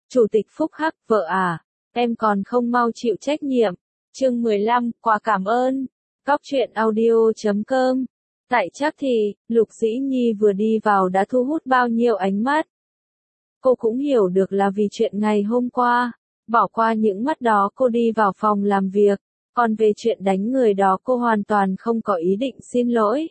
Chủ tịch phúc hắc, vợ à, em còn không mau chịu trách nhiệm. Chương 15, quà cảm ơn. Cóc truyện audio.com. Tại chắc thì, Lục Dĩ Nhi vừa đi vào đã thu hút bao nhiêu ánh mắt. Cô cũng hiểu được là vì chuyện ngày hôm qua. Bỏ qua những mắt đó cô đi vào phòng làm việc. Còn về chuyện đánh người đó cô hoàn toàn không có ý định xin lỗi.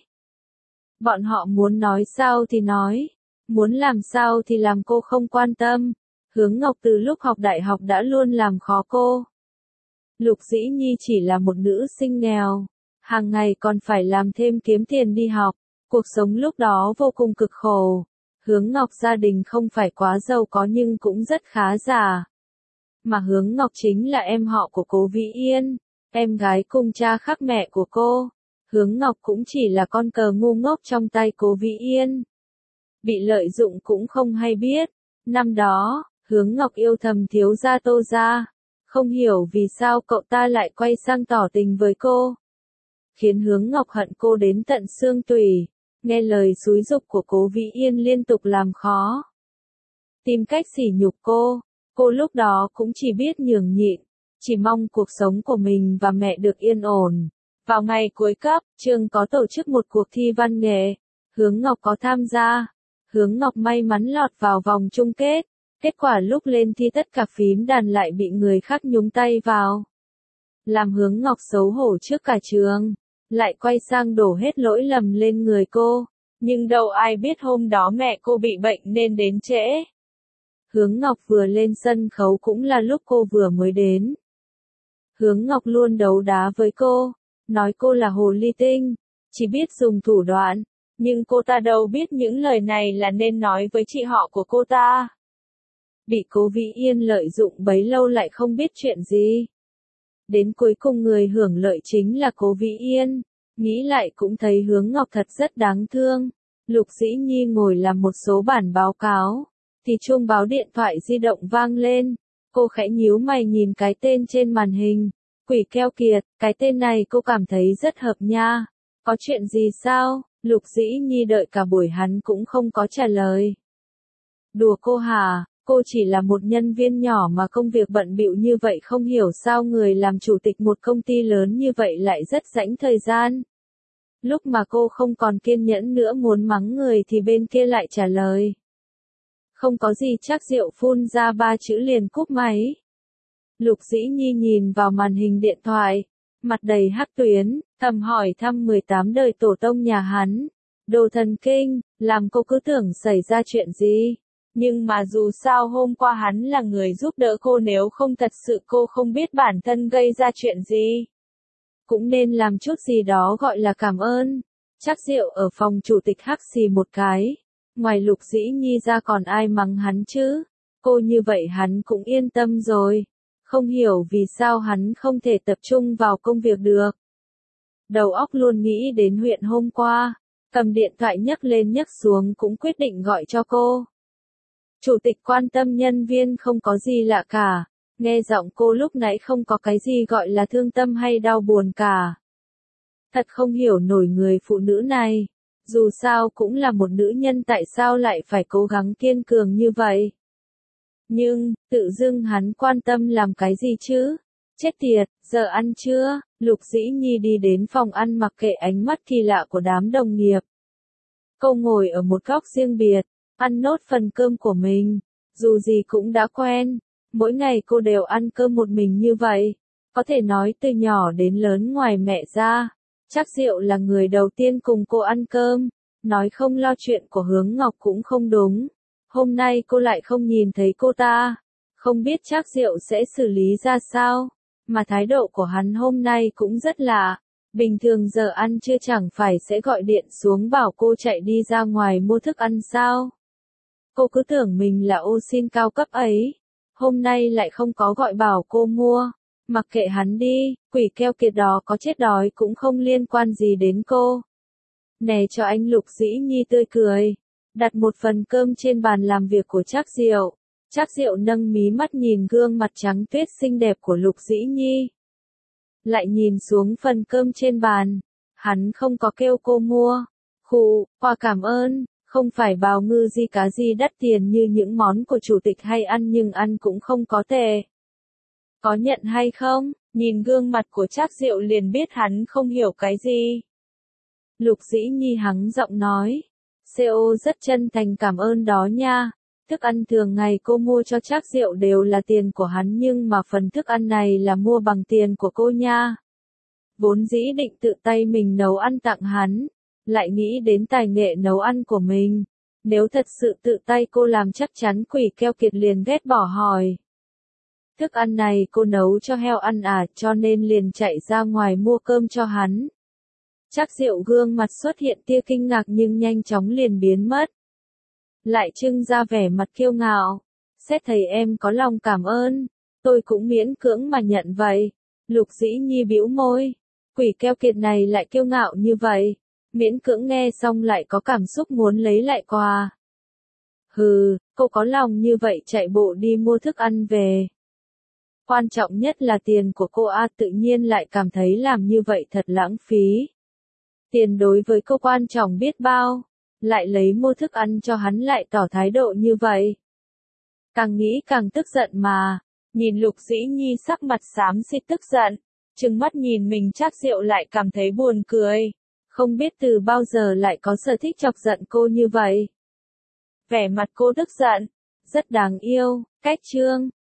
Bọn họ muốn nói sao thì nói. Muốn làm sao thì làm, cô không quan tâm. Hướng Ngọc từ lúc học đại học đã luôn làm khó cô. Lục Dĩ Nhi chỉ là một nữ sinh nghèo. Hàng ngày còn phải làm thêm kiếm tiền đi học. Cuộc sống lúc đó vô cùng cực khổ. Hướng Ngọc gia đình không phải quá giàu có nhưng cũng rất khá giả. Mà Hướng Ngọc chính là em họ của Cố Vĩ Yên, em gái cùng cha khác mẹ của cô. Hướng Ngọc cũng chỉ là con cờ ngu ngốc trong tay Cố Vĩ Yên. Bị lợi dụng cũng không hay biết. Năm đó, Hướng Ngọc yêu thầm thiếu gia Tô gia. Không hiểu vì sao cậu ta lại quay sang tỏ tình với cô. Khiến Hướng Ngọc hận cô đến tận xương tủy. Nghe lời xúi giục của Cố Vĩ Yên liên tục làm khó. Tìm cách sỉ nhục cô. Cô lúc đó cũng chỉ biết nhường nhịn. Chỉ mong cuộc sống của mình và mẹ được yên ổn. Vào ngày cuối cấp, trường có tổ chức một cuộc thi văn nghệ. Hướng Ngọc có tham gia. Hướng Ngọc may mắn lọt vào vòng chung kết. Kết quả lúc lên thi tất cả phím đàn lại bị người khác nhúng tay vào. Làm Hướng Ngọc xấu hổ trước cả trường. Lại quay sang đổ hết lỗi lầm lên người cô. Nhưng đâu ai biết hôm đó mẹ cô bị bệnh nên đến trễ. Hướng Ngọc vừa lên sân khấu cũng là lúc cô vừa mới đến. Hướng Ngọc luôn đấu đá với cô. Nói cô là hồ ly tinh. Chỉ biết dùng thủ đoạn. Nhưng cô ta đâu biết những lời này là nên nói với chị họ của cô ta. Bị Cố Vĩ Yên lợi dụng bấy lâu lại không biết chuyện gì. Đến cuối cùng người hưởng lợi chính là Cố Vĩ Yên. Nghĩ lại cũng thấy Hướng Ngọc thật rất đáng thương. Lục Dĩ Nhi ngồi làm một số bản báo cáo. Thì chuông báo điện thoại di động vang lên. Cô khẽ nhíu mày nhìn cái tên trên màn hình. Quỷ keo kiệt, cái tên này cô cảm thấy rất hợp nha. Có chuyện gì sao? Lục Dĩ Nhi đợi cả buổi hắn cũng không có trả lời. Đùa cô hả? Cô chỉ là một nhân viên nhỏ mà công việc bận bịu như vậy, không hiểu sao người làm chủ tịch một công ty lớn như vậy lại rất rảnh thời gian. Lúc mà cô không còn kiên nhẫn nữa muốn mắng người thì bên kia lại trả lời. Không có gì, Trác Diệu phun ra 3 chữ liền cúp máy. Lục Dĩ Nhi nhìn vào màn hình điện thoại, mặt đầy hắc tuyến, thầm hỏi thăm 18 đời tổ tông nhà hắn. Đồ thần kinh, làm cô cứ tưởng xảy ra chuyện gì. Nhưng mà dù sao hôm qua hắn là người giúp đỡ cô, nếu không thật sự cô không biết bản thân gây ra chuyện gì. Cũng nên làm chút gì đó gọi là cảm ơn. Trác Diệu ở phòng chủ tịch hắc xì một cái. Ngoài Lục Dĩ Nhi ra còn ai mắng hắn chứ? Cô như vậy hắn cũng yên tâm rồi. Không hiểu vì sao hắn không thể tập trung vào công việc được. Đầu óc luôn nghĩ đến huyện hôm qua. Cầm điện thoại nhấc lên nhấc xuống cũng quyết định gọi cho cô. Chủ tịch quan tâm nhân viên không có gì lạ cả. Nghe giọng cô lúc nãy không có cái gì gọi là thương tâm hay đau buồn cả. Thật không hiểu nổi người phụ nữ này. Dù sao cũng là một nữ nhân, tại sao lại phải cố gắng kiên cường như vậy. Nhưng, tự dưng hắn quan tâm làm cái gì chứ? Chết tiệt, giờ ăn chưa? Lục Dĩ Nhi đi đến phòng ăn mặc kệ ánh mắt kỳ lạ của đám đồng nghiệp. Cô ngồi ở một góc riêng biệt, ăn nốt phần cơm của mình. Dù gì cũng đã quen. Mỗi ngày cô đều ăn cơm một mình như vậy. Có thể nói từ nhỏ đến lớn ngoài mẹ ra. Trác Diệu là người đầu tiên cùng cô ăn cơm. Nói không lo chuyện của Hướng Ngọc cũng không đúng. Hôm nay cô lại không nhìn thấy cô ta. Không biết Trác Diệu sẽ xử lý ra sao. Mà thái độ của hắn hôm nay cũng rất lạ. Bình thường giờ ăn trưa chẳng phải sẽ gọi điện xuống bảo cô chạy đi ra ngoài mua thức ăn sao. Cô cứ tưởng mình là ô xin cao cấp ấy. Hôm nay lại không có gọi bảo cô mua. Mặc kệ hắn đi, quỷ keo kiệt đó có chết đói cũng không liên quan gì đến cô. Nè cho anh. Lục Dĩ Nhi tươi cười. Đặt một phần cơm trên bàn làm việc của Trác Diệu. Trác Diệu nâng mí mắt nhìn gương mặt trắng tuyết xinh đẹp của Lục Dĩ Nhi. Lại nhìn xuống phần cơm trên bàn. Hắn không có kêu cô mua. Khụ, quà cảm ơn. Không phải bào ngư di cá di đắt tiền như những món của chủ tịch hay ăn nhưng ăn cũng không có tệ. Có nhận hay không? Nhìn gương mặt của Trác Diệu liền biết hắn không hiểu cái gì. Lục Dĩ Nhi hắng giọng nói. CO rất chân thành cảm ơn đó nha. Thức ăn thường ngày cô mua cho Trác Diệu đều là tiền của hắn nhưng mà phần thức ăn này là mua bằng tiền của cô nha. Vốn dĩ định tự tay mình nấu ăn tặng hắn, lại nghĩ đến tài nghệ nấu ăn của mình. Nếu thật sự tự tay cô làm chắc chắn Quỷ Keo Kiệt liền ghét bỏ hỏi. Thức ăn này cô nấu cho heo ăn à, cho nên liền chạy ra ngoài mua cơm cho hắn. Trác Diệu gương mặt xuất hiện tia kinh ngạc nhưng nhanh chóng liền biến mất. Lại trưng ra vẻ mặt kiêu ngạo. Xét thấy em có lòng cảm ơn, tôi cũng miễn cưỡng mà nhận vậy. Lục Dĩ Nhi bĩu môi. Quỷ Keo Kiệt này lại kiêu ngạo như vậy. Miễn cưỡng nghe xong lại có cảm xúc muốn lấy lại quà. Hừ, cô có lòng như vậy chạy bộ đi mua thức ăn về. Quan trọng nhất là tiền của cô tự nhiên lại cảm thấy làm như vậy thật lãng phí. Tiền đối với cô quan trọng biết bao, lại lấy mua thức ăn cho hắn lại tỏ thái độ như vậy. Càng nghĩ càng tức giận mà, nhìn Lục Dĩ Nhi sắc mặt xám xịt tức giận, trừng mắt nhìn mình Trác Diệu lại cảm thấy buồn cười, không biết từ bao giờ lại có sở thích chọc giận cô như vậy. Vẻ mặt cô tức giận, rất đáng yêu, cách chương.